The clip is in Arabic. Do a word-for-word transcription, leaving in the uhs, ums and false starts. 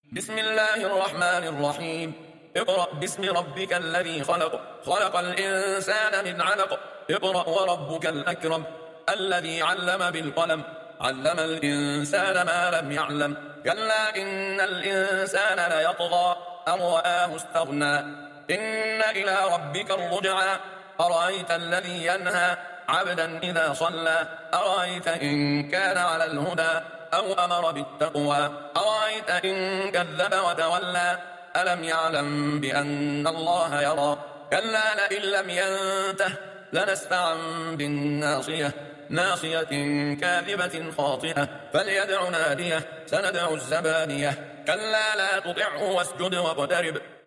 بسم الله الرحمن الرحيم. اقرأ باسم ربك الذي خلق خلق الإنسان من علق. اقرأ وربك الأكرم الذي علم بالقلم علم الإنسان ما لم يعلم. كلا إن الإنسان ليطغى أن رآه استغنى. إن إلى ربك الرجعى. أرأيت الذي ينهى عبدا إذا صلى. أرأيت إن كان على الهدى أو أمر بالتقوى. أرأيت إن كذب وتولى. ألم يعلم بأن الله يرى. كلا لئن لم ينته لنسفعا بالناصية ناصية كاذبة خاطئة فليدع ناديه سندع الزبانية. كلا لا تطعه واسجد واقترب.